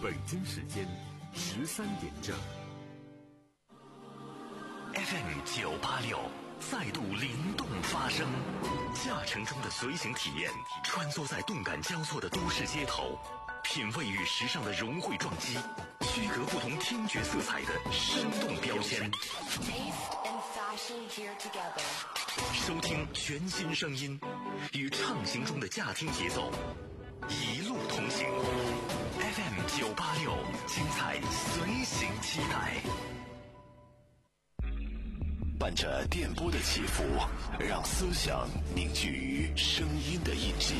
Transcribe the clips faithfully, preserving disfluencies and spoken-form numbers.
北京时间十三点整。 F M 九八六再度灵动发声，驾乘中的随行体验，穿梭在动感交错的都市街头，品味与时尚的融汇撞击，区隔不同听觉色彩的生动标签。收听全新声音，与畅行中的驾听节奏，一路同行。F M 九八六，精彩随行期待。 伴着电波的起伏，让思想凝聚于声音的印记，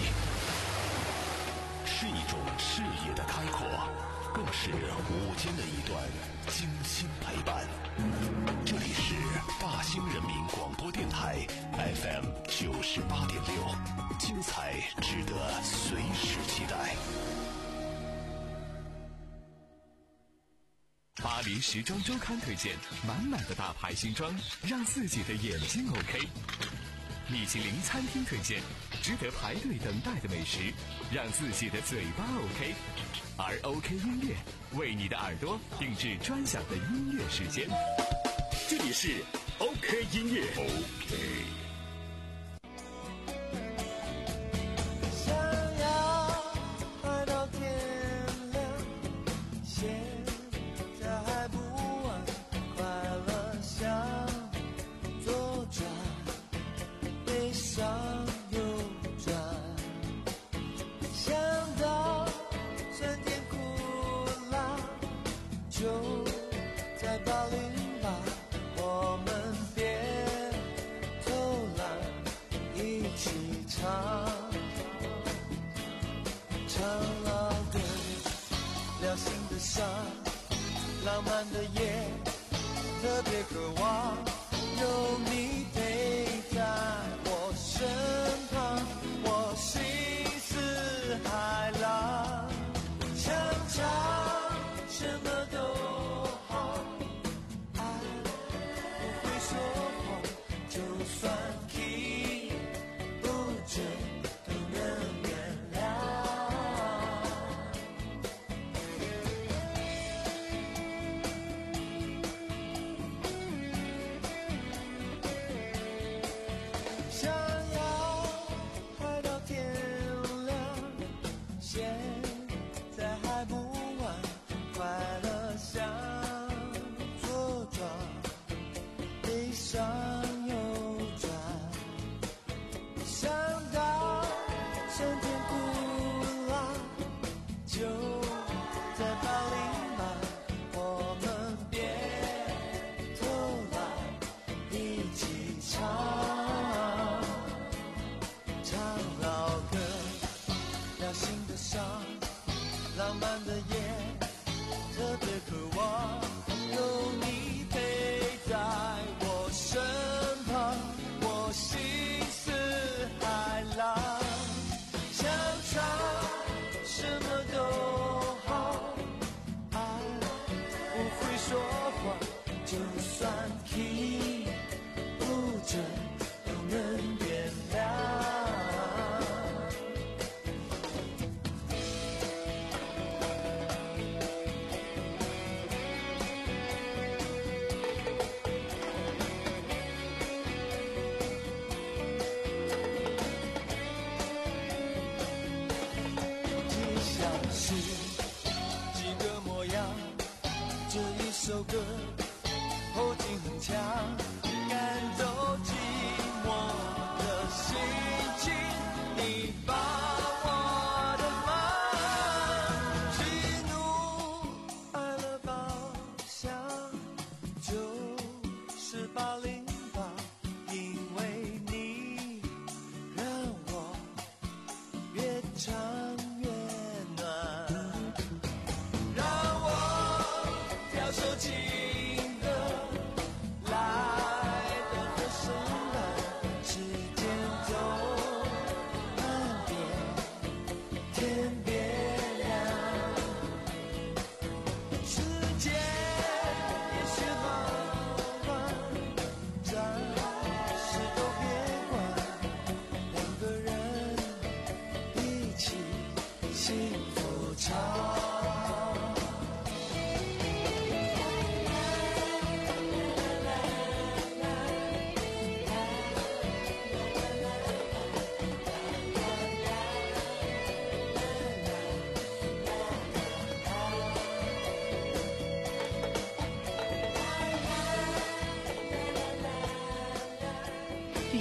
是一种视野的开阔，更是午间的一段精心陪伴。这里是大兴人民广播电台 F M 九十八点六，精彩值得随时期待。 巴黎时装周刊推荐满满的大牌新装，让自己的眼睛 OK。米其林餐厅推荐值得排队等待的美食，让自己的嘴巴 OK。而 OK 音乐为你的耳朵定制专享的音乐时间。这里是 OK 音乐 OK。 浪漫的夜，特别渴望有你陪在我身旁，我心似海浪，想唱什么都好，爱不会说谎，就算题不准都能原谅。浪漫的夜，特别渴望有你陪在我身旁，我心似海浪，想唱什么都好，爱不会说谎，就算题不准都能原谅。这首歌后劲很强，赶走寂寞的心情，你帮我的忙，喜怒哀乐报响，就是八零八，因为你让我越唱越暖，让我手机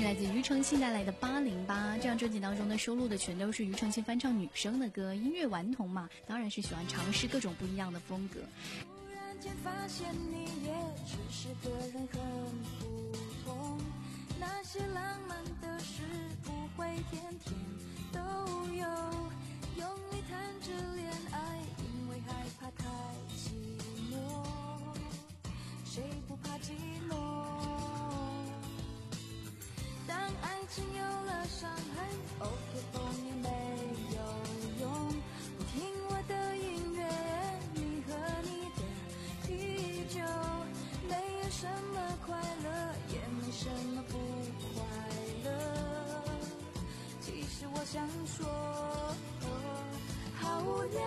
曲来自庾澄庆带来的八零八，这张专辑当中呢收录的全都是庾澄庆翻唱女生的歌，音乐顽童嘛，当然是喜欢尝试各种不一样的风格。 突然间发现你也只是个人很普通，那些浪漫的事不会天天都有，用力谈着恋爱，因为害怕太寂寞，谁不怕寂寞？当爱情有了伤痕 ，OK 风也没有用。不听我的音乐，你和你的啤酒，没有什么快乐，也没什么不快乐。其实我想说，好无聊，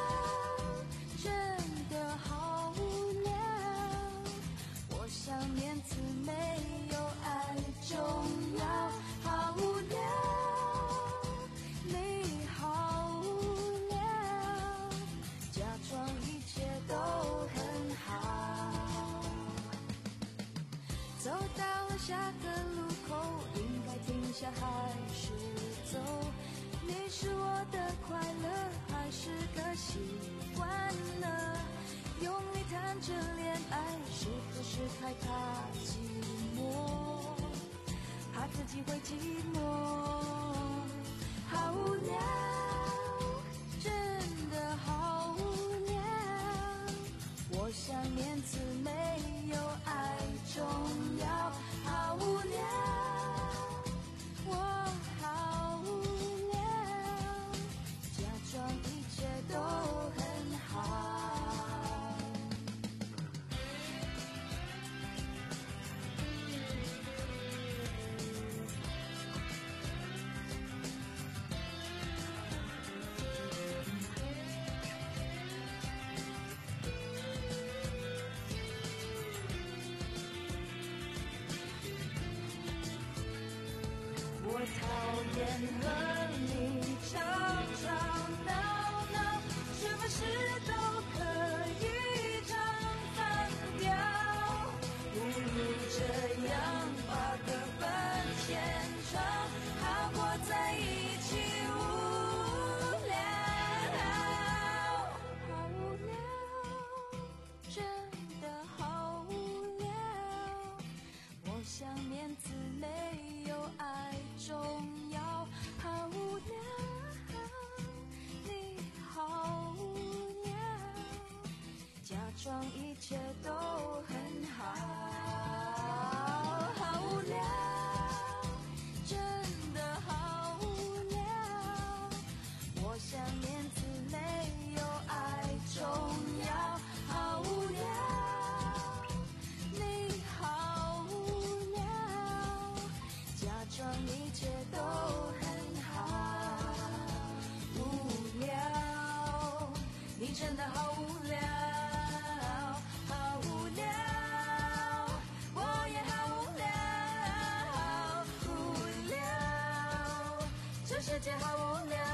真的好无聊。我想面子没有爱重要，好无聊，你好无聊，假装一切都很好。走到了下个路口，应该停下还是走？你是我的快乐，还是个习惯呢？用力谈着恋爱，是不是害怕寂寞？怕自己会寂寞，好无聊，真的好无聊。我想面子没有爱重要，好无聊，我好无聊，假装一切都很好。我讨厌和你吵吵闹闹，什么事都可以唱反调，不如这样把歌本牵长，好过在一起无聊，好无聊，真的好无聊。我想面子没有爱重要，好无聊，你好无聊，假装一切都很好，好无聊，真的好无聊。我想面子没有爱重要，好无聊，你好无聊，假装一切都很好，无聊，你真的好无聊，好无聊，我也好无聊，无聊，这世界好无聊。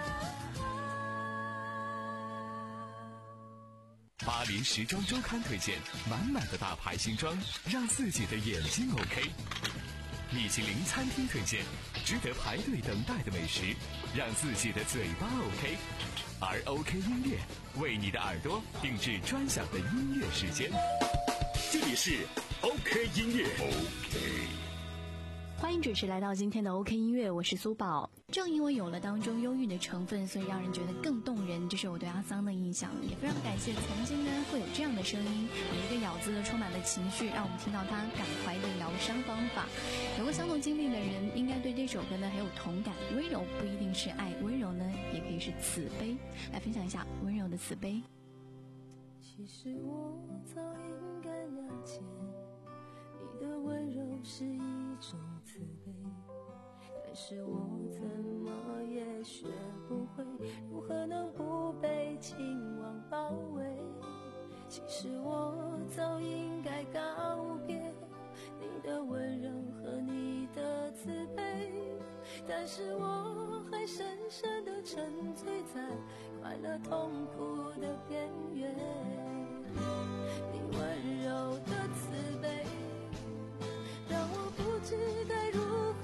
巴黎时装周刊推荐满满的大牌新装，让自己的眼睛 OK。米其林餐厅推荐值得排队等待的美食，让自己的嘴巴 OK。而 OK 音乐为你的耳朵定制专享的音乐时间。 这里是 OK 音乐 OK。 欢迎准时来到今天的 OK 音乐，我是苏宝。正因为有了当中忧郁的成分，所以让人觉得更动人，这是我对阿桑的印象。也非常感谢曾经呢会有这样的声音，每一个咬字都充满了情绪，让我们听到他感怀的疗伤方法。有过相同经历的人应该对这首歌呢很有同感。温柔不一定是爱，温柔呢也可以是慈悲。来分享一下温柔的慈悲。 其实我早应该了解，你的温柔是一种慈悲，但是我怎么也学不会如何能不被情网包围。其实我早应该告别你的温柔和你的慈悲，但是我还深深地沉醉在快乐痛苦的边缘。你温柔的慈悲让我不知该如何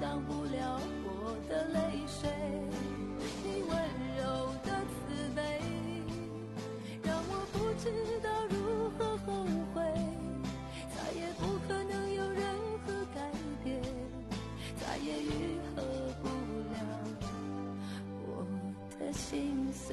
挡不了我的泪水。你温柔的慈悲，让我不知道如何后悔，再也不可能有任何改变，再也愈合不了我的心碎。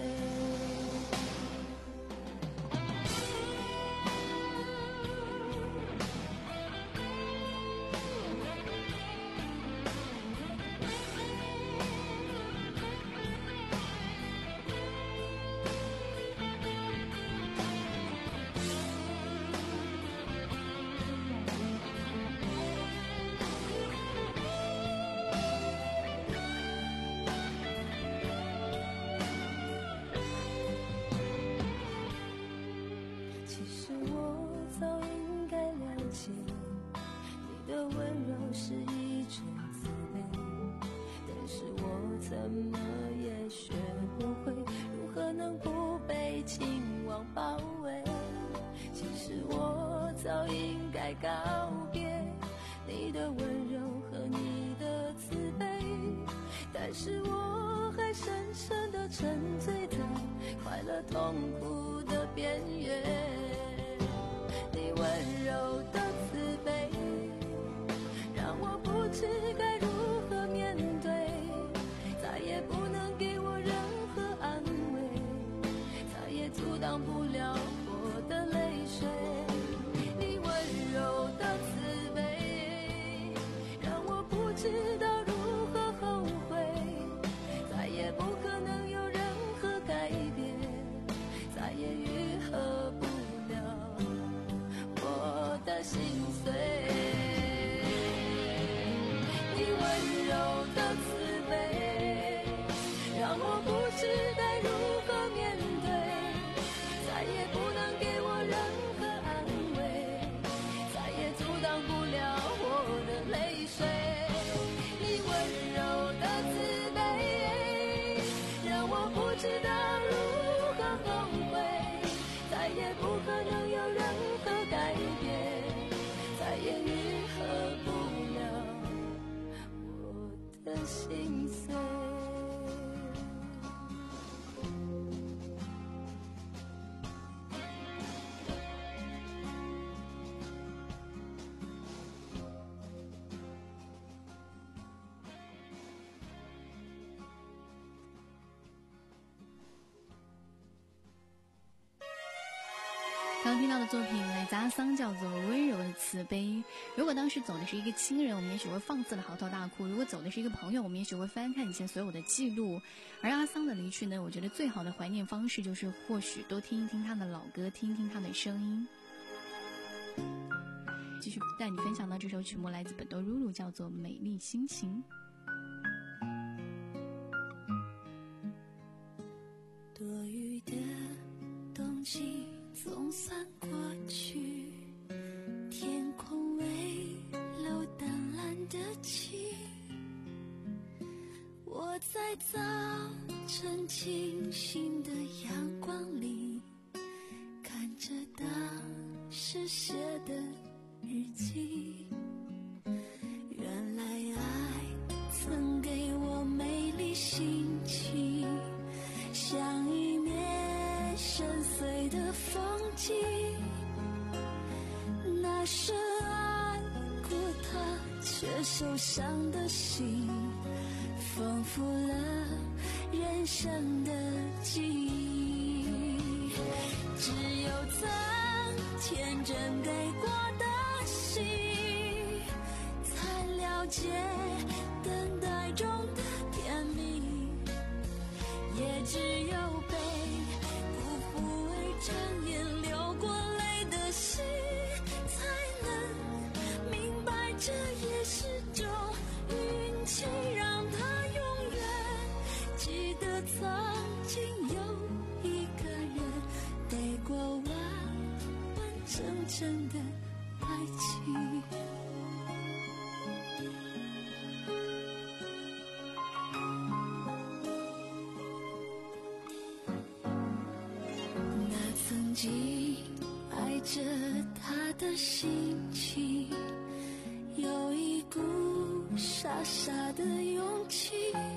是一种慈悲，但是我怎么也学不会如何能不被情网包围。其实我早应该告别你的温柔和你的慈悲，但是我还深深地沉醉在快乐痛苦的边缘。你温柔的慈悲让我不知该如何面对，再也不能给我任何安慰，再也阻挡不了我的泪水。你温柔的慈悲让我不知道如何后悔，再也不可能有任何改变，再也愈合不了我的心碎。让我不知该如何面对，再也不能给我任何安慰，再也阻挡不了我的泪水。你温柔的慈悲让我不知道如何后悔，再也不可能有任何改变，再也愈合不了我的心碎。 刚听到的作品来自阿桑，叫做《温柔的慈悲》。如果当时走的是一个亲人，我们也许会放肆的嚎啕大哭；如果走的是一个朋友，我们也许会翻看以前所有的记录。而阿桑的离去呢，我觉得最好的怀念方式就是或许多听一听他的老歌，听一听他的声音。继续带你分享到这首曲目，来自本多露露，叫做《美丽心情》。 多余的冬季总算过去，天空微露淡蓝的晴，我在早晨清新的阳光里看着当时写的日记，原来爱曾给我美丽心情，像一面深邃的风景，那深爱过他却受伤的心，丰富了人生的记忆。只有曾天真给过的心，才了解等待中的甜蜜，也只有被辜负为trang眼流过泪的心，才能明白这也是种运气，让他永远记得曾经有一个人给过完完整整的爱情。曾经爱着他的心情，有一股傻下的勇气，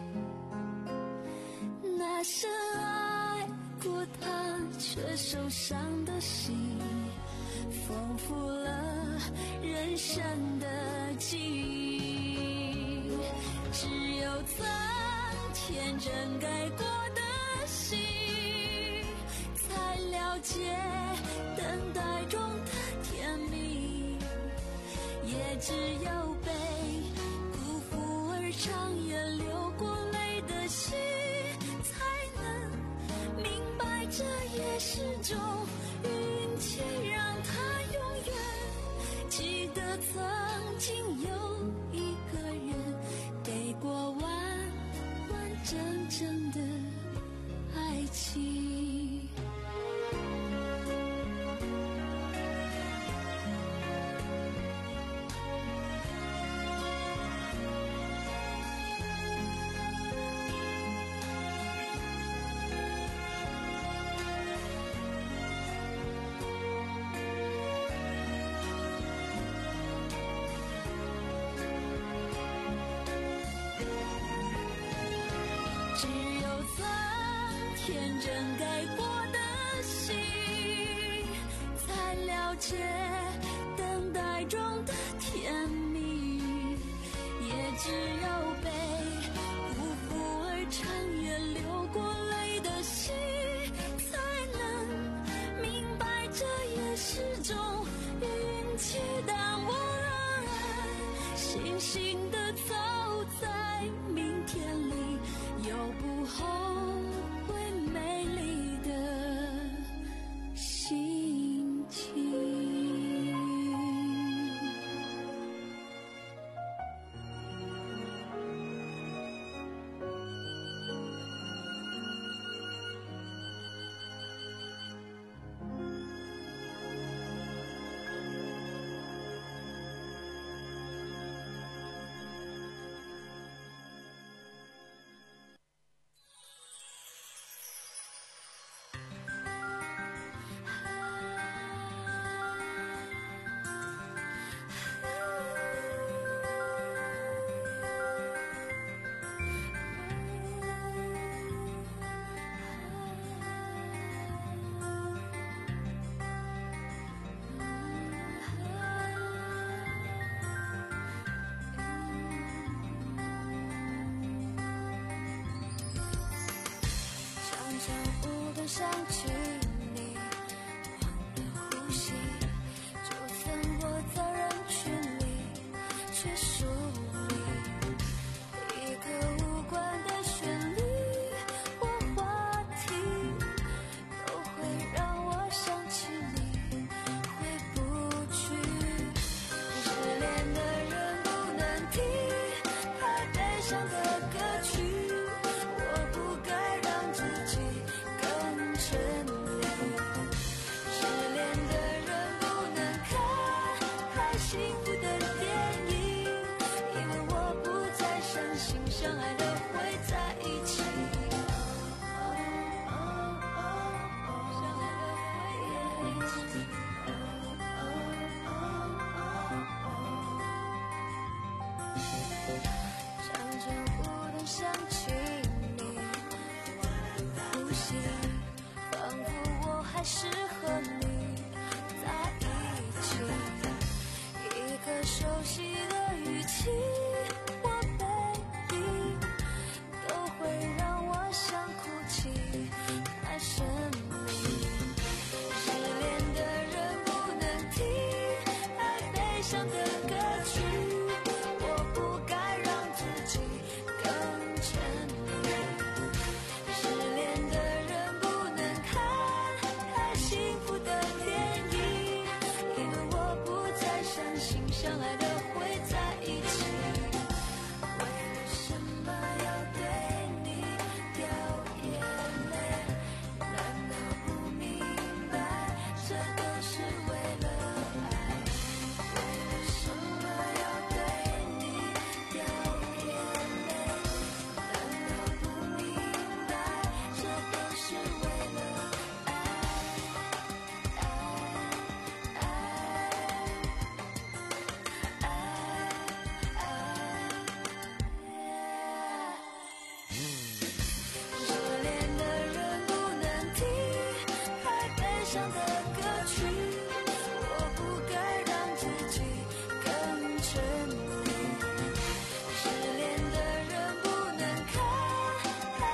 那深爱过他却受伤的心，丰富了人生的记忆。只有曾天真改过的心，才了解等待中的甜蜜，也只有被辜负而长夜流过泪的心，才能明白这也是种运气，让他永远记得曾经有一个人给过完完整整的爱情。只有曾天真改过的心，才了解等待中的甜蜜，也只有被辜负而长夜流过泪的心，才能明白这也是种运气。但我仍然悻悻地走在明天里，有不后悔美丽的心情。想起你，忘了呼吸，就算我在人群里，却属你。一个无关的旋律或话题，都会让我想起你，回不去。失恋的人不能听太悲伤的歌曲，我不该让自己沉溺。失恋的人不能看太幸福的电影，因为我不再相信相爱的会在一起。常常不能想起你，呼吸仿佛我还是和你在一起，一个熟悉的语气，我 baby 都会让我想哭泣，太神秘。失恋的人不能听太悲伤的歌曲，我不该让自己更沉迷。失恋的人不能看太幸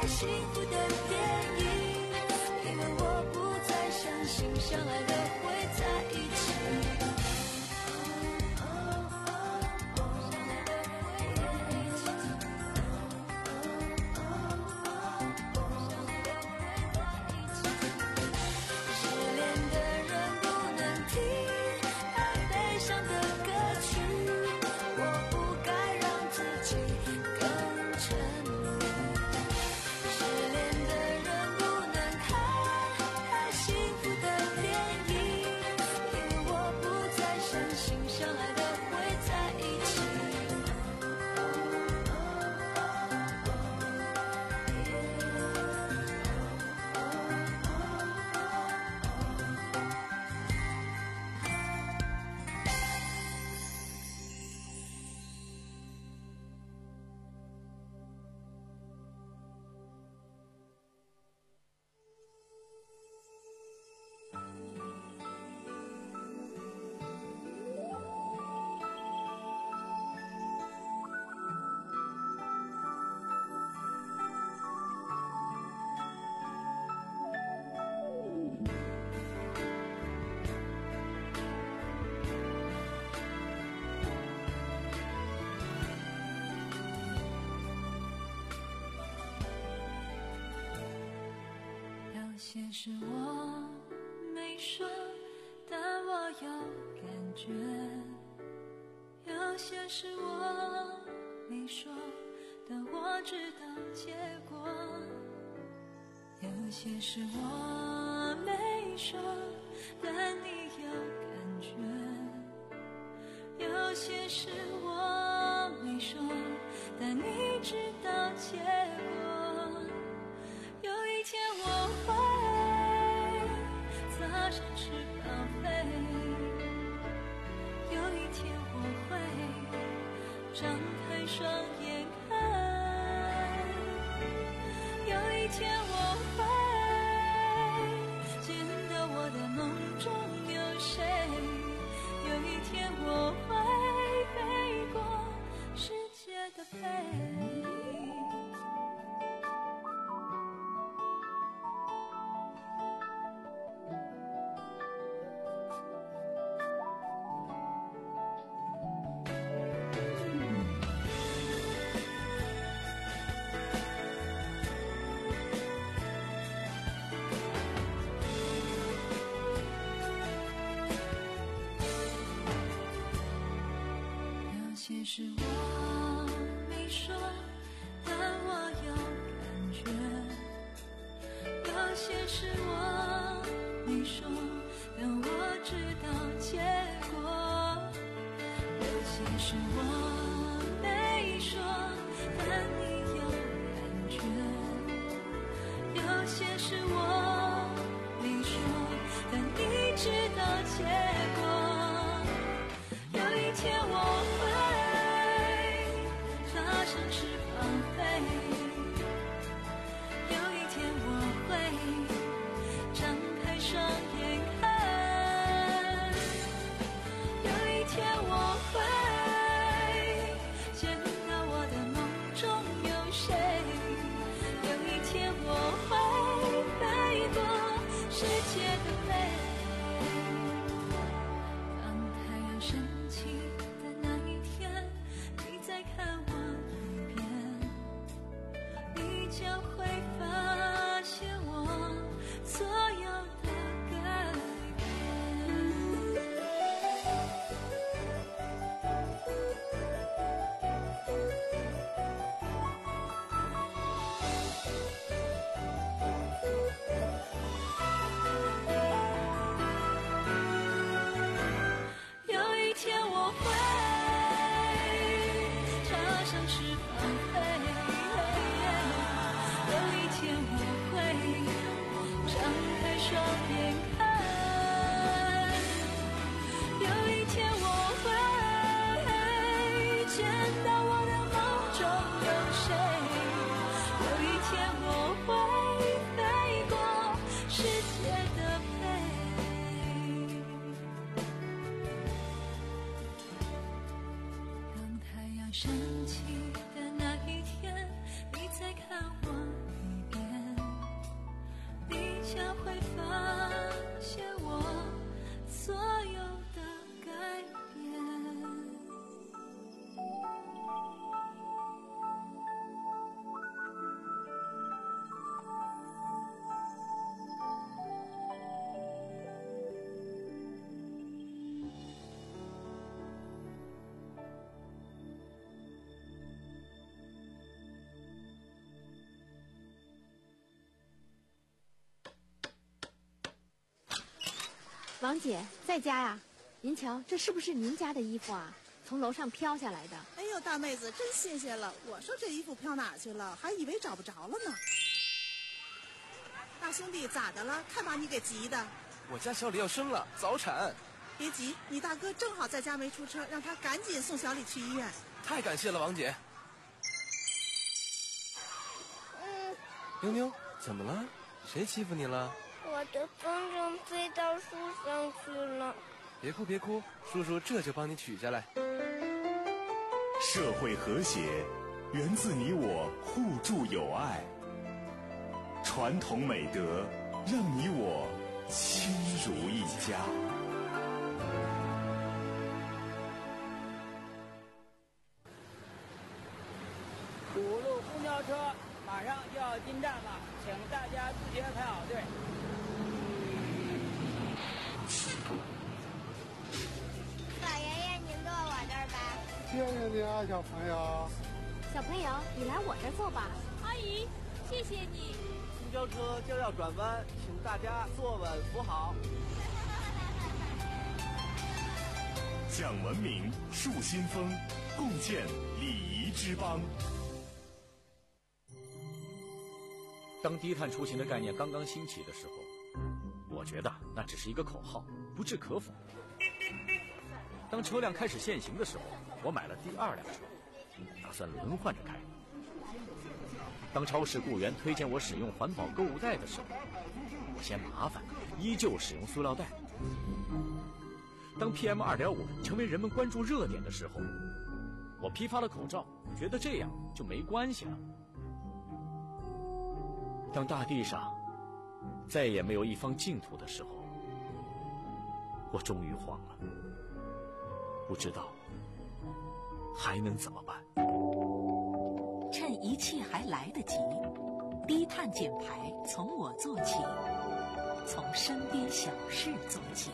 拍幸福的电影，因为我不再相信相爱的会在一起。有些事我没说，但我有感觉；有些事我没说，但我知道结果；有些事我没说，但你有感觉；有些事我没说，但你知道结果。有一天我会踏上翅膀飞，有一天我会张开双眼看，有一天我会见到我的梦中有谁，有一天我会飞过世界的背。有些事我没说，但我有感觉；有些事我没说，但我知道结果；有些事我没说，但你有感觉；有些事我没说，但你知道结果。有一天我踏上翅膀飞，有一天我会张开双眼看，有一天我会见到我的梦中有谁，有一天我会飞过世界的背。当太阳升起的那一天，你再看我一遍，你将会发现我所有的改变。 王姐在家呀？您瞧，这是不是您家的衣服啊？从楼上飘下来的。 哎呦，大妹子真新鲜了！我说这衣服飘哪去了，还以为找不着了呢。大兄弟咋的了？看把你给急的。 我家小李要生了，早产。 别急，你大哥正好在家没出车，让他赶紧送小李去医院。 太感谢了，王姐。 嗯。 妞妞，怎么了？谁欺负你了？ 我的风筝飞到树上去了。 别哭别哭，叔叔这就帮你取下来。 社会和谐源自你我互助友爱，传统美德让你我亲如一家。 五路公交车马上就要进站了，请大家自觉排好队。 老爷爷，您坐我这儿吧。 谢谢你啊，小朋友。 小朋友，你来我这儿坐吧。 阿姨，谢谢你。 公交车就要转弯，请大家坐稳扶好。 讲文明，树新风，共建礼仪之邦。 当低碳出行的概念刚刚兴起的时候，我觉得那只是一个口号，不置可否。当车辆开始限行的时候，我买了第二辆车，打算轮换着开。当超市雇员推荐我使用环保购物袋的时候，我嫌麻烦，依旧使用塑料袋。当 P M 二点五 成为人们关注热点的时候，我批发了口罩，觉得这样就没关系了。当大地上再也没有一方净土的时候，我终于慌了，不知道还能怎么办。 趁一切还来得及，低碳减排从我做起，从身边小事做起。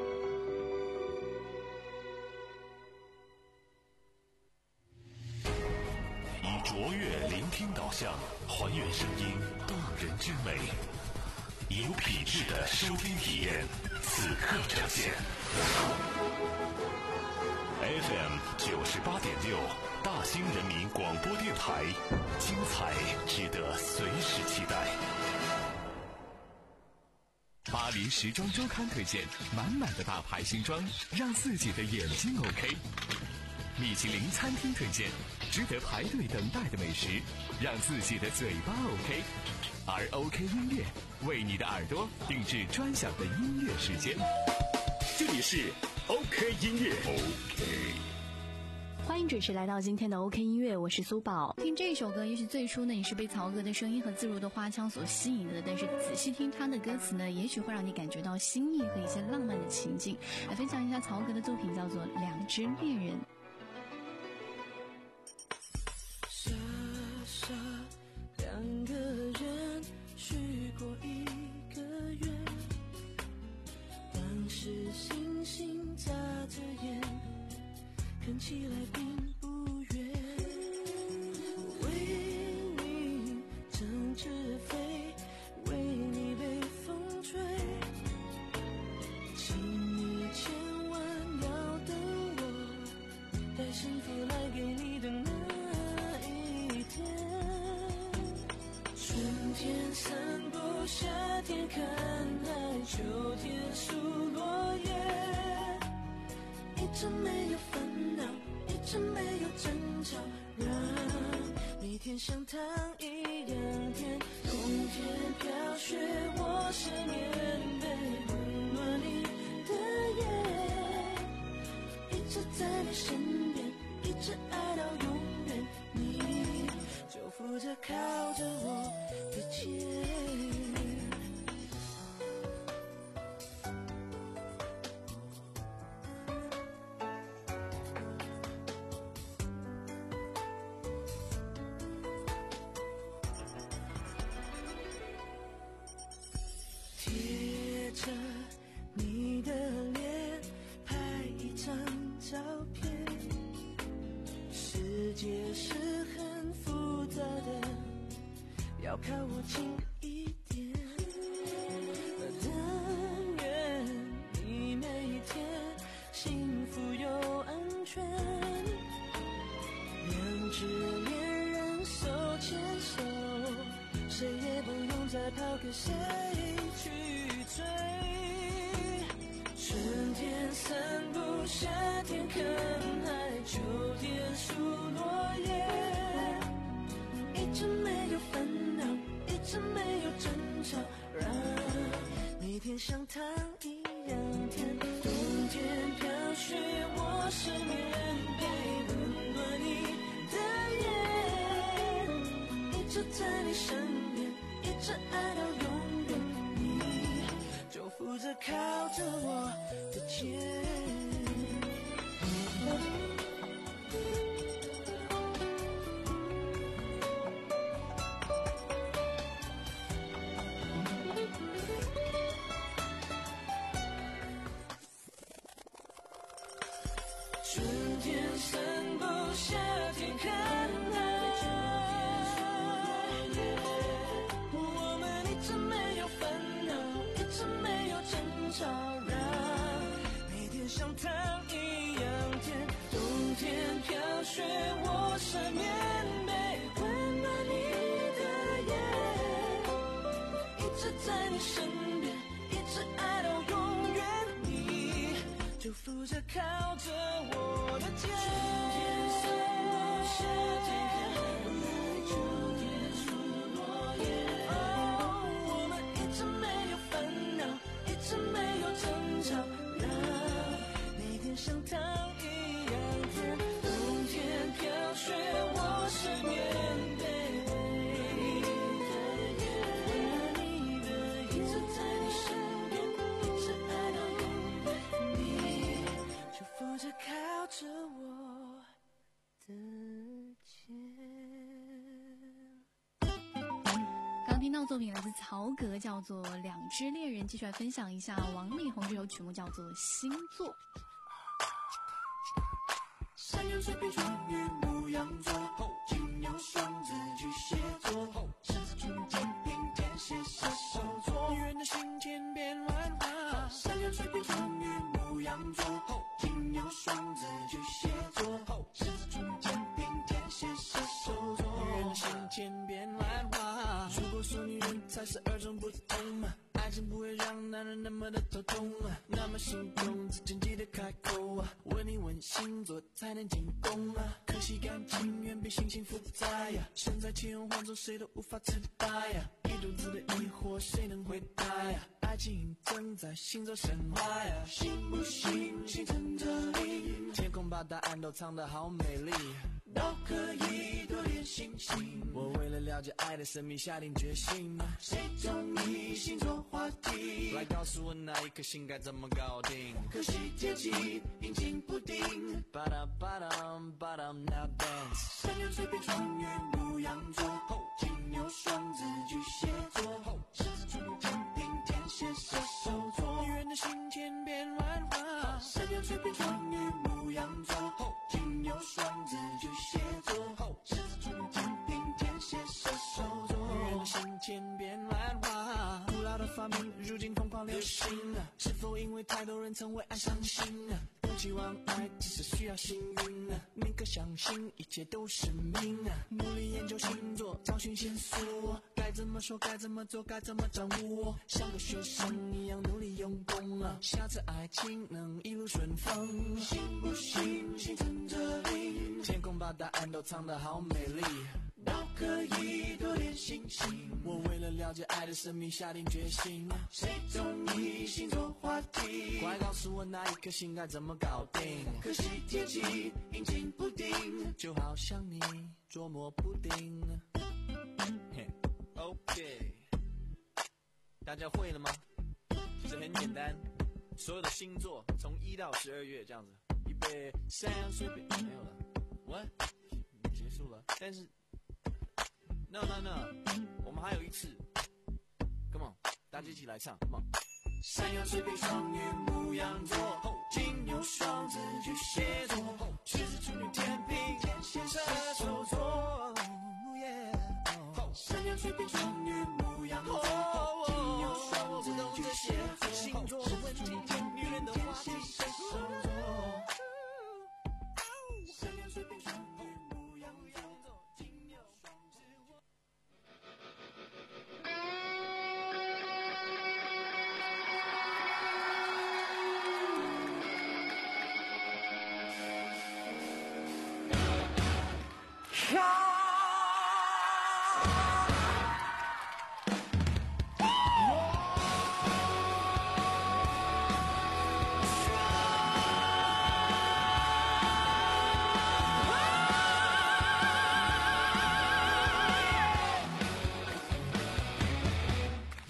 以卓越聆听导向，还原声音动人之美，以有品质的收听体验，此刻呈现。F M 九十八点六，大兴人民广播电台，精彩值得随时期待。 巴黎时装周刊推荐，满满的大牌新装，让自己的眼睛 OK。米其林餐厅推荐，值得排队等待的美食，让自己的嘴巴 OK。而 OK 音乐为你的耳朵定制专享的音乐时间。这里是 OK 音乐 OK。 欢迎准时来到今天的 OK 音乐，我是苏宝。听这首歌，也许最初呢你是被曹格的声音和自如的花腔所吸引的，但是仔细听他的歌词呢，也许会让你感觉到心意和一些浪漫的情境。来分享一下曹格的作品，叫做《两只恋人》。 傻傻两个人许过一个愿，当时星星眨着眼，看起来并不远，为你整只飞，为你被风吹，请你千万要等我，带幸福来给你的那一天。春天散步，夏天看海，秋天数落叶，一直没有烦恼，一直没有争吵，让每天像糖一样甜。冬天飘雪，我是棉被，温暖你的夜，一直在你身边，一直爱到永远，你就负责靠着我的肩。贴着你的脸，拍一张照片。世界是很复杂的，要靠我近一点。但愿你在抛给谁去追？春天散步，夏天看海，秋天数落叶。一直没有烦恼，一直没有争吵，让每天像糖一样甜。冬天飘雪，我失眠陪温暖你的眼，一直在你身边，一直爱到永远，你就负责靠着我的肩。春天散步，夏天看海，我们一直没有烦恼，一直没有争吵，让每天像糖一样甜。冬天飘雪，我是棉被，温暖你的眼，一直在你身边，一直爱到永远，你就负责靠着我的肩。春天散步，夏天看海，秋天数落叶。哦，我们一直没有烦恼，一直没有争吵，让每天像糖一样甜。冬天飘雪，我是棉被，温暖你的眼，一直在你身边，一直爱到永远，你就负责靠着我的肩。 刚听到作品来自曹格，叫做《两只恋人》，继续来分享一下王力宏这首曲目，叫做《星座》。 山羊、水瓶、双鱼、牧羊座，金牛、双子、巨蟹座，狮子、处女、天平、天蝎、射手座。女人的心千变万化。山羊、水瓶、双鱼、牧羊座，金牛、双子、巨蟹座，狮子、处女、天平、天蝎、射手座。女人的心千变万化。如果说女人才是二种不同嘛，爱情不会让男人那么的头痛啊，那么心动之前记得开口啊，问一问星座才能进攻啊。可惜感情远比星星复杂呀，身在其中换做谁都无法自拔呀，一肚子的疑惑谁能回答呀？爱情正在星座神话呀，信不信星辰这里，天空把答案都藏得好美丽，都可以多点星星。我为了了解爱的神秘下定决心，谁中意星座话题，来告诉我那一颗星该怎么搞定。可惜天气阴晴不定，巴达巴达巴达 now dance。山羊、水瓶、双鱼、牧羊座，金牛、双子、巨蟹座，狮子、处女、天平、天蝎、射手座。女人的心千变万化。山羊、水瓶、双鱼、牧羊座，金牛、双子、巨蟹座，狮子、处女、天平、天蝎、射手座。女人的心千变万化。古老的发明如今疯狂流行啊，是否因为太多人曾为爱伤心啊？不期望爱只是需要幸运啊，宁可相信一切都是命啊。努力研究星座，找寻线索，该怎么说，该怎么做，该怎么掌握，像个学生一样努力用功啊。下次爱情能一路顺风，信不信星辰这里，天空把答案都藏得好美丽，都可以多点星星。我为了了解爱的神秘下定决心，谁中意星座话题，快告诉我那一颗星该怎么搞定。可惜天气阴晴不定，就好像你捉摸不定。OK， 大家会了吗？其实很简单，所有的星座从一到十二月这样子，预备山羊、水瓶没有了 ，What 结束了，但是 No No No， 我们还有一次 ，Come on， 大家一起来唱 ，Come on。山羊、水瓶、双鱼、牧羊座，金牛、双子、巨蟹座，狮子、处女、天平、天蝎、射手座。山羊、水瓶、双鱼、牧羊座，金牛、双子、巨蟹座，星座问题，女人的话题，射手座。山羊、水瓶、双鱼、牧羊座，金牛、双子。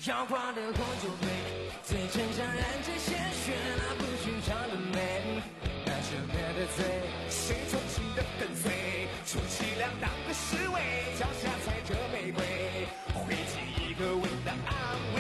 摇晃的红酒杯，嘴唇上染着鲜血，那不寻常的美，那赦免的罪，谁重新的跟随，充其量当个侍卫，脚下踩着玫瑰，挥起一个吻的安慰。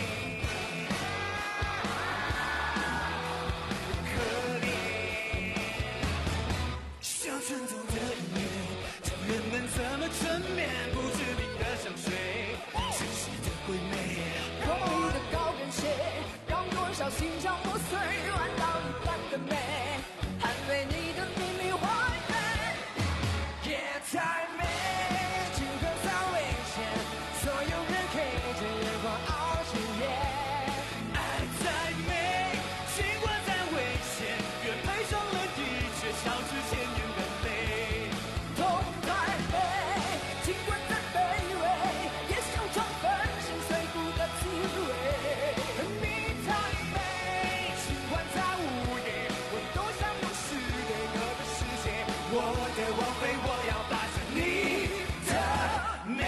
可怜，小村头的音乐，教人们怎么沉眠，不知名的香水，真实的鬼魅。空里的高跟鞋，让多少心肠破碎，换到一半的美，捍卫你的秘密花园。夜太美，情歌太危险，所有人黑着眼光熬着夜。爱太美，尽管再危险，越配上了一切，消失千年的泪。痛太美，尽管再卑微，也想尝粉身碎骨的滋味。你太美，尽管再无言，我都想用十倍个的世界。我的王妃，我要霸占你的美。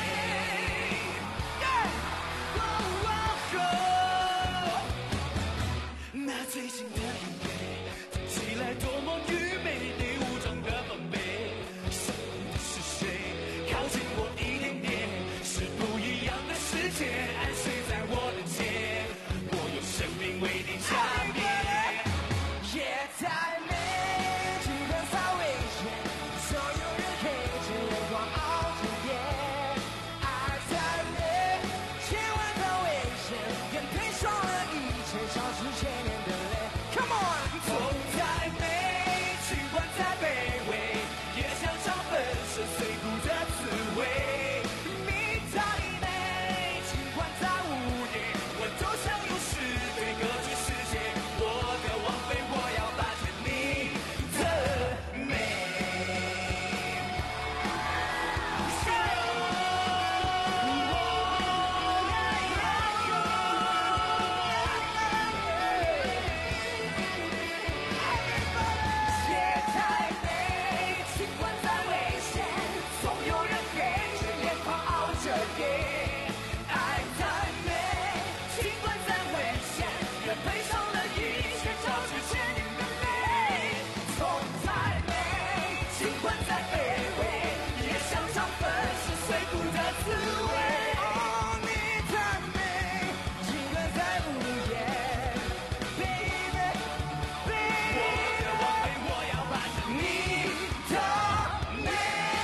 那最新的音乐，听起来多么愚昧，你武装的防备，伤你的是谁？靠近我一点点，是不一样的世界，安睡在我的肩，我用生命为你加冕。夜太美，情歌太危险，所有人黑着眼光熬着夜。爱太美，千万太危险，眼配上了一切，消失千年的泪。Come on， 痛太美，尽管再卑微，也想尝粉身碎骨的滋味。你太美，尽管再无言，我都想用十倍隔绝世界。我的王妃，我要霸占你的美。夜太美，尽管再危险，总有人黑着眼眶熬着夜。爱太美，尽管再危险，也配上了一切，交织千年的泪。痛太美，尽管再卑微，也想尝粉身碎骨的滋味。哦，你太美，尽管再无言，baby baby，我的王妃，我要霸占你的美。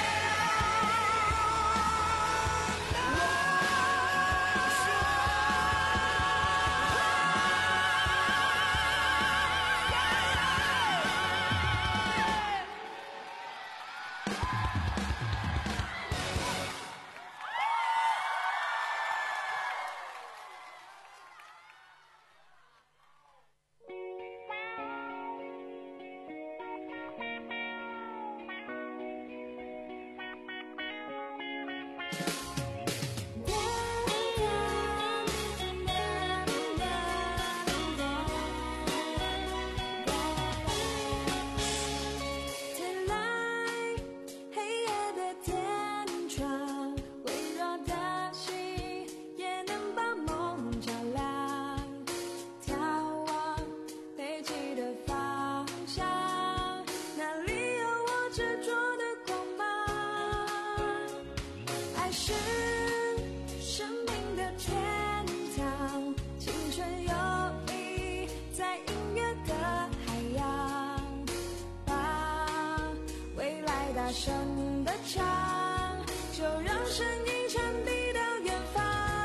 天来，黑夜的天窗，微弱的星也能把梦照亮。眺望北极的方向，那里有我执着的光芒。爱是生命的天堂，青春游弋在音乐的海洋，把未来大声的唱，就让声音传递到远方。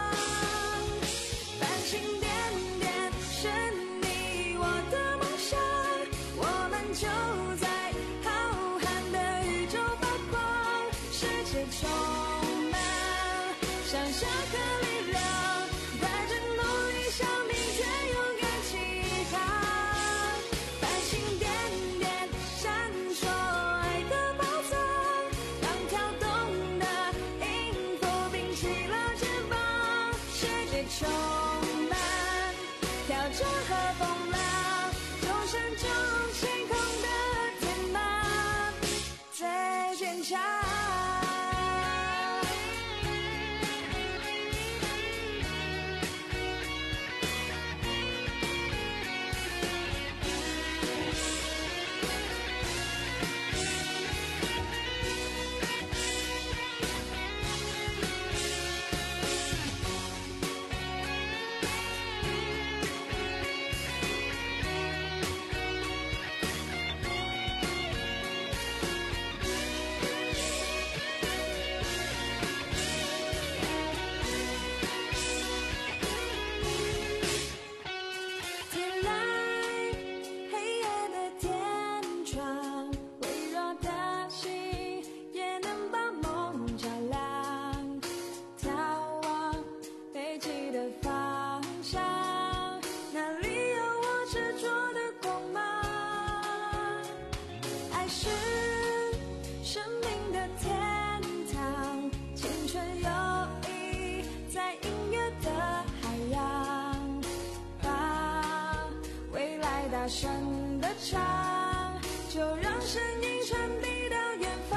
繁星点点是你我的梦想，我们就在浩瀚的宇宙发光，世界充满想象和力量，带着努力向明天勇敢起航。繁星点点闪烁爱的宝藏，让跳动的音符并起了翅膀，世界充满挑战和风浪，众生中星空的天马最坚强。 大声的唱，就让声音传递到远方。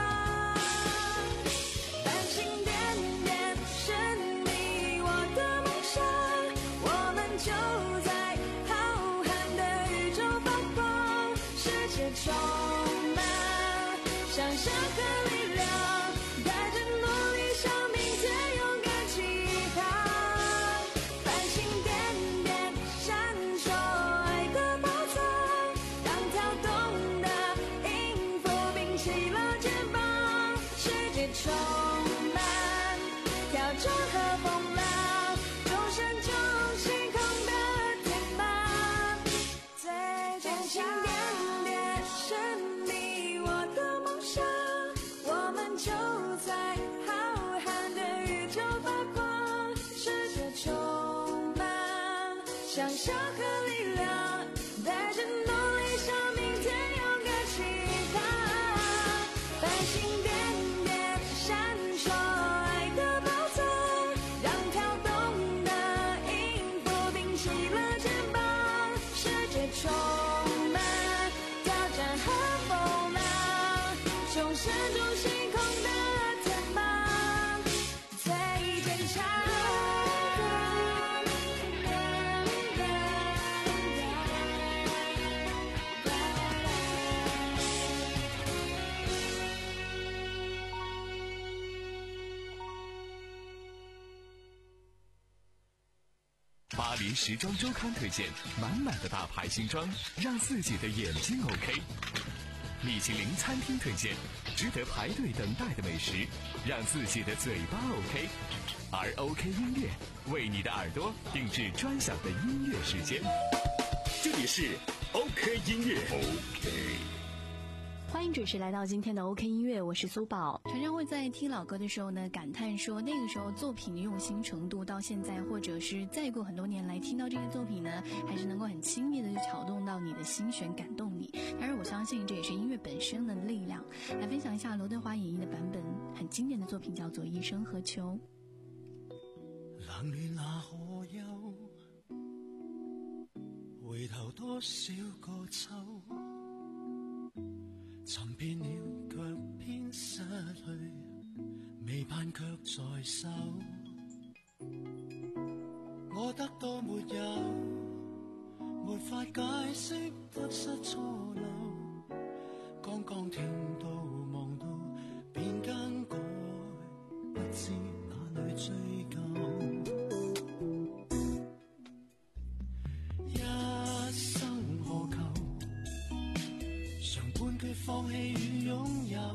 繁星点点是你我的梦想，我们就在浩瀚的宇宙发光，世界充满想象和力量，带着努力向明天勇敢起航。繁星点点闪烁爱的宝藏，让跳动的音符并起了肩膀，世界充满挑战和风浪，众神中星空的天马，最坚强点点是你我的梦想，我们就在浩瀚的宇宙发光，世界充满想象和力量，带着努力向明天勇敢起航。繁星点点闪烁爱的宝藏，让跳动的音符并起了肩膀，世界充满挑战和风浪，众神中星空的天马，最坚强。 巴黎时装周刊推荐满满的大牌新装，让自己的眼睛 OK。米其林餐厅推荐值得排队等待的美食，让自己的嘴巴 OK。而 OK 音乐为你的耳朵定制专享的音乐时间。 这里是 OK 音乐 OK。 欢迎准时来到今天的 OK 音乐，我是苏宝。常常会在听老歌的时候呢，感叹说那个时候作品的用心程度，到现在或者是再过很多年来听到这个作品呢，还是能够很轻易的就挑动到你的心弦，感动你。当然我相信这也是音乐本身的力量。来分享一下刘德华演绎的版本，很经典的作品叫做《一生何求》。 冷暖那可休，回頭多少個秋，尋遍了卻偏失去，未盼卻在手。我得到沒有，沒法解釋得失錯漏，剛剛聽到望到便更改，不知哪裏追究。一生何求，常半決放棄與擁有，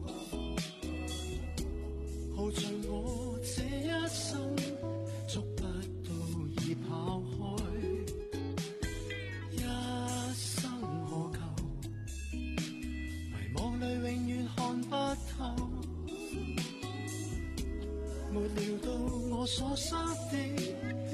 耗盡我這一生，捉不到已跑開。一生何求，迷惘裏永遠看不透，沒料到我所失的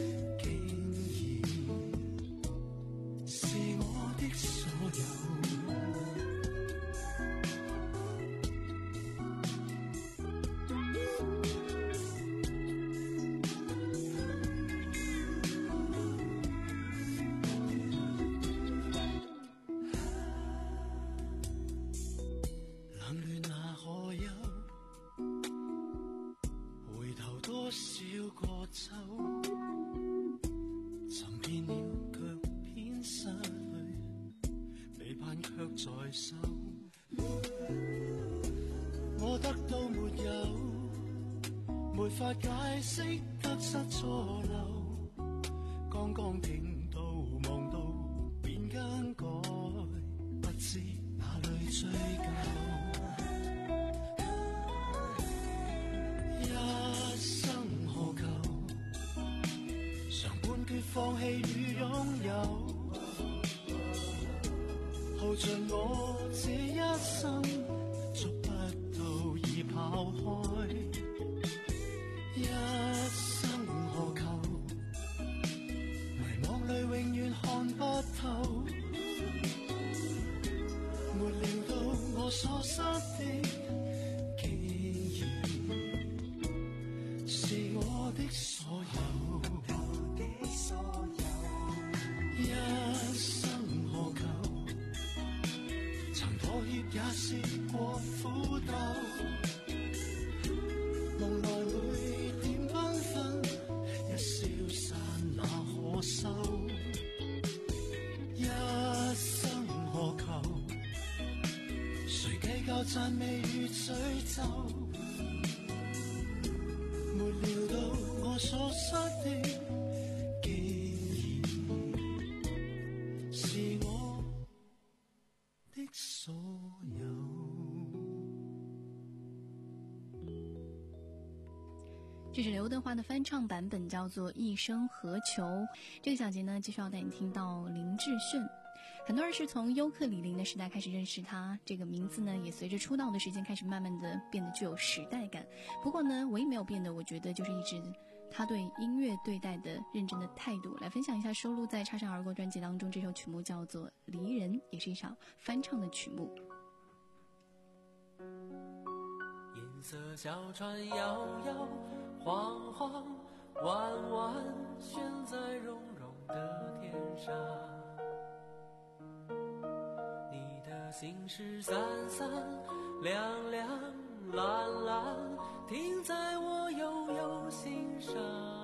在手，我得到沒有，沒法解釋得失錯漏，剛剛聽到望到便更改，不知哪裏追究。一生何求，常半決放棄與擁有，耗盡我這一生，捉不到已跑開。一生何求，迷惘裏永遠看不透，沒料到我所失的，竟然是我的所有。一生何求， 讚美與詛咒，沒料到我所失的竟然是我的所有。 这是刘德华的翻唱版本，叫做《一生何求》。这个小节呢，继续要带你听到林志炫。很多人是从尤克里里的时代开始认识他，这个名字呢，也随着出道的时间开始慢慢的变得具有时代感。不过呢，唯一没有变的，我觉得就是一直他对音乐对待的认真的态度。来分享一下收录在《擦身而过》专辑当中，这首曲目叫做《离人》，也是一场翻唱的曲目。 银色小船摇摇晃晃，弯弯悬在绒绒的天上，你的心事散散亮亮蓝蓝，停在我悠悠心上。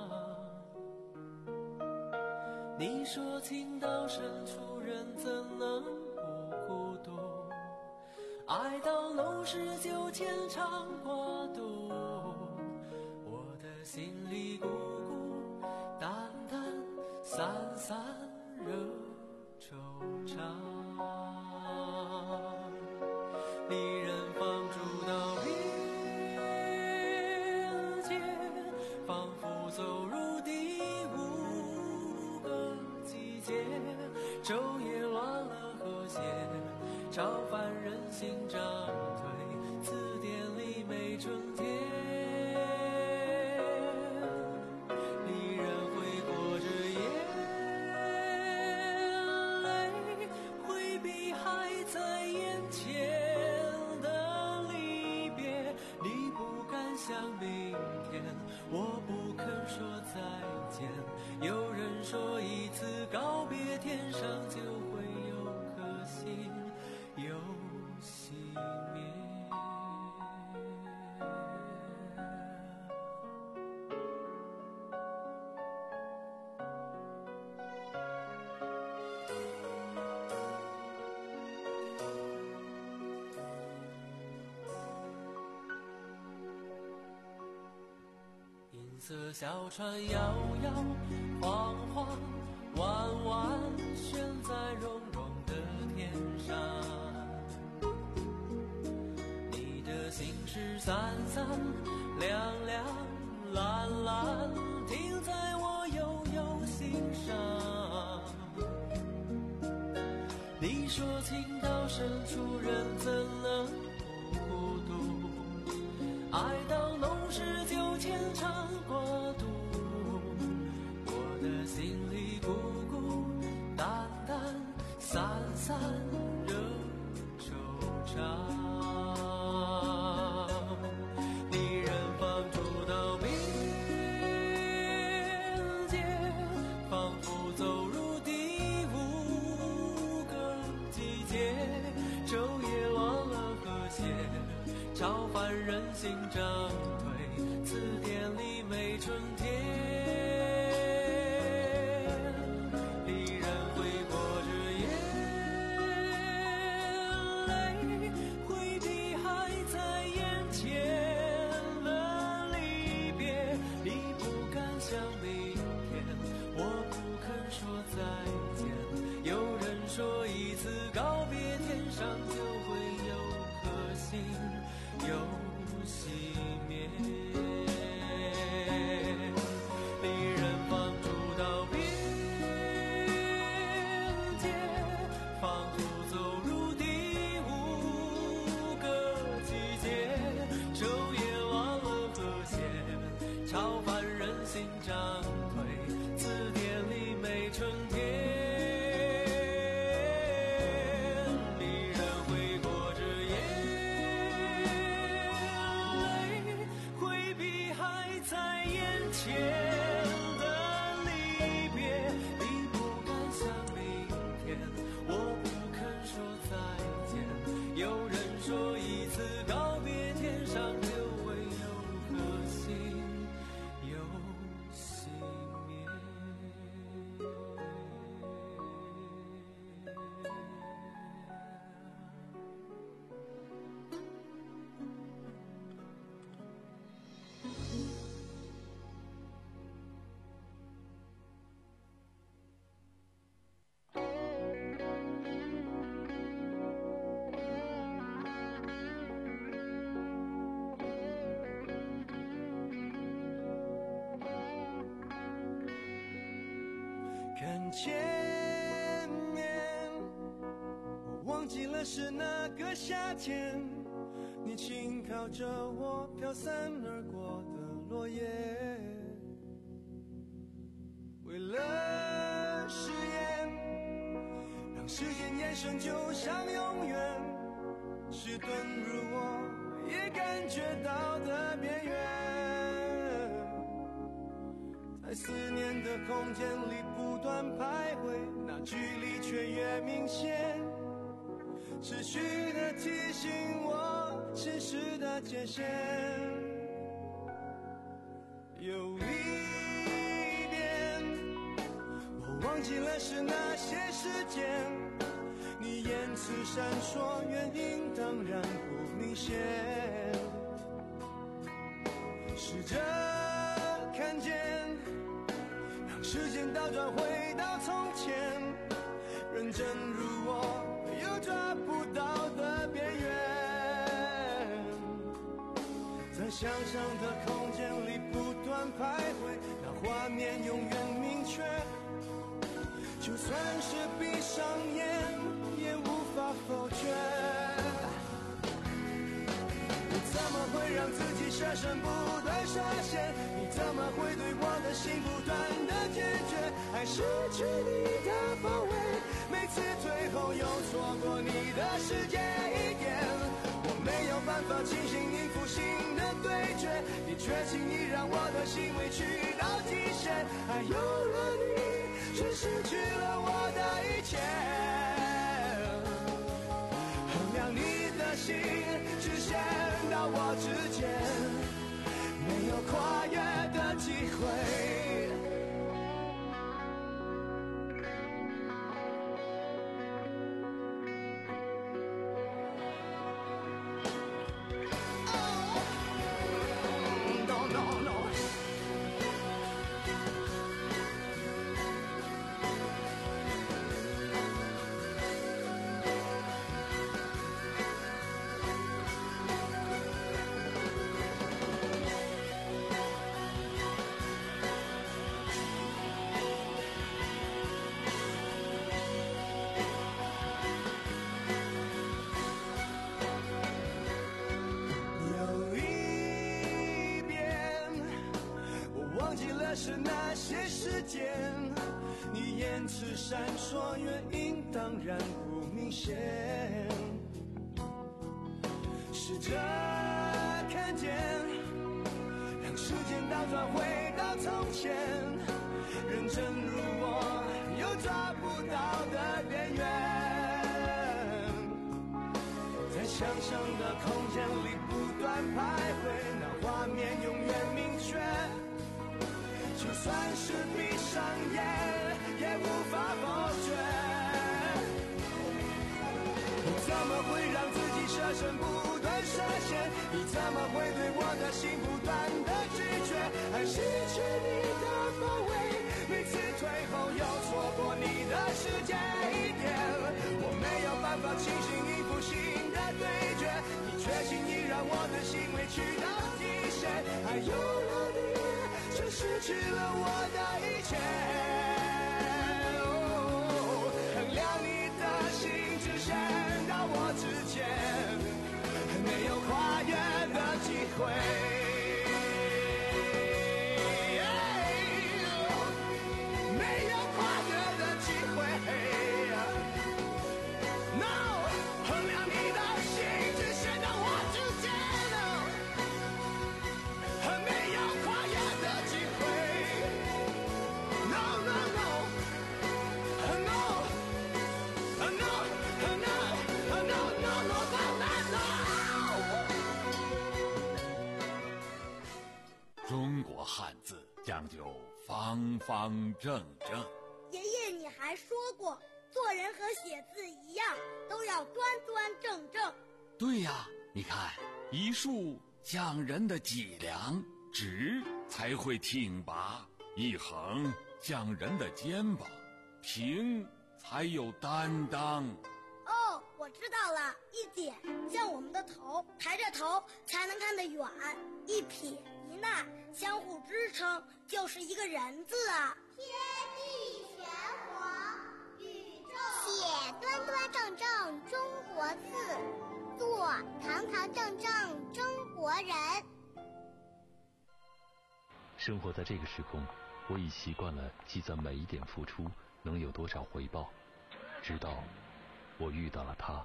你说情到深处人怎能不孤独，爱到浓时就牵肠挂肚，我的心里孤孤单单散散惹惆怅。离人放逐到边界，仿佛走入第五个季节，昼夜乱了和谐，超凡人心涨退，字典里没春天。离人会裹着眼泪，回避还在眼前的离别。你不敢想明天，我不肯说再见。有人说一次告别，天上就会有颗星又熄灭。银色小船摇摇晃晃，弯弯悬在绒绒的天上，你的心事散散亮亮蓝蓝，停在我悠悠心上。你说情到深处人怎能不孤独，爱到浓时就牵肠挂肚，我的心里孤孤单单散散惹惆怅。离人放逐到边界，仿佛走入第五个季节，昼夜乱了和谐，超凡人心涨退，字典里没春天。离人会裹着眼泪，回避还在眼前的离别。你不敢想明天，我不肯说再见。有人说一次告别，天上就会有颗星又熄灭。离人放逐到边界，仿佛走入第五个季节，昼夜乱了和谐，超凡人心涨退，字典里没春天。 很前面，我忘记了是那个夏天，你轻靠着我飘散而过的落叶。为了誓言，让时间延伸就像永远，是遁入我也感觉到的边缘。在思念的空间里不断徘徊，那距离却越明显，持续的提醒我现实的界限。有一点我忘记了是那些时间，你言辞闪烁，原因当然不明显。试着看见，让时间倒转回到从前，认真如我又抓不到的边缘，在想象的空间里不断徘徊，那画面永远明确，就算是闭上眼也无法否决。你怎么会让自己舍身不断设限？你怎么会对我的心不断的坚决？爱失去你的包围，每次最后又错过你的世界一点，我没有办法清醒应付新的对决，你却轻易让我的心委屈到极限。爱有了你，却失去了我的一切。衡量你的心，只限到我之间，没有跨越的机会。是那些时间，你言辞闪烁，原因当然不明显。试着看见，让时间倒转回到从前，认真如我又抓不到的边缘，在想象的空间里不断徘徊，那画面永远明确，就算是闭上眼也无法否决。你怎么会让自己舍身不断设限？你怎么会对我的心不断的拒绝？爱失去你的包围，每次退后又错过你的世界一点，我没有办法清醒应付新的对决，你却轻易让我的心委屈到极限。爱有了你，却失去了我的一切。哦，衡量你的心，只限到我之间，没有跨越的机会。 中国汉字讲究方方正正。 爷爷，你还说过，做人和写字一样，都要端端正正。 对呀，你看，一竖讲人的脊梁，直才会挺拔；一横讲人的肩膀，平才有担当。 哦，我知道了，一点像我们的头，抬着头才能看得远；一撇一捺相互支撑，就是一个人字啊。 天地玄黄。 端正正中国字，做堂堂正正中国人。 生活在这个时空，我已习惯了计算每一点付出能有多少回报，直到我遇到了他。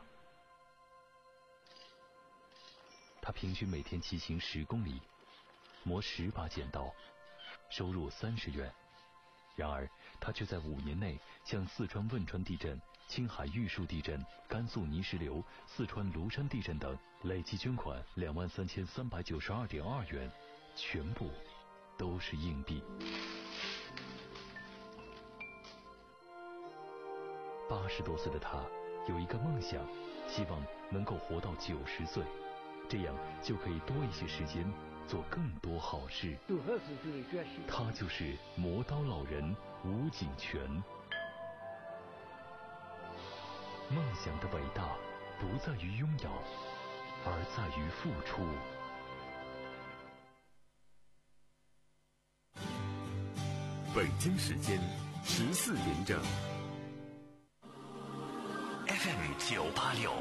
他平均每天骑行十公里，磨十把剪刀，收入三十元。然而他却在五年内向四川汶川地震、青海玉树地震、甘肃泥石流、四川庐山地震等累计捐款两万三千三百九十二点二元，全部都是硬币。八十多岁的他有一个梦想，希望能够活到九十岁，这样就可以多一些时间做更多好事。他就是磨刀老人吴景全。梦想的伟大不在于拥有，而在于付出。 北京时间十四点整。 F M 九八六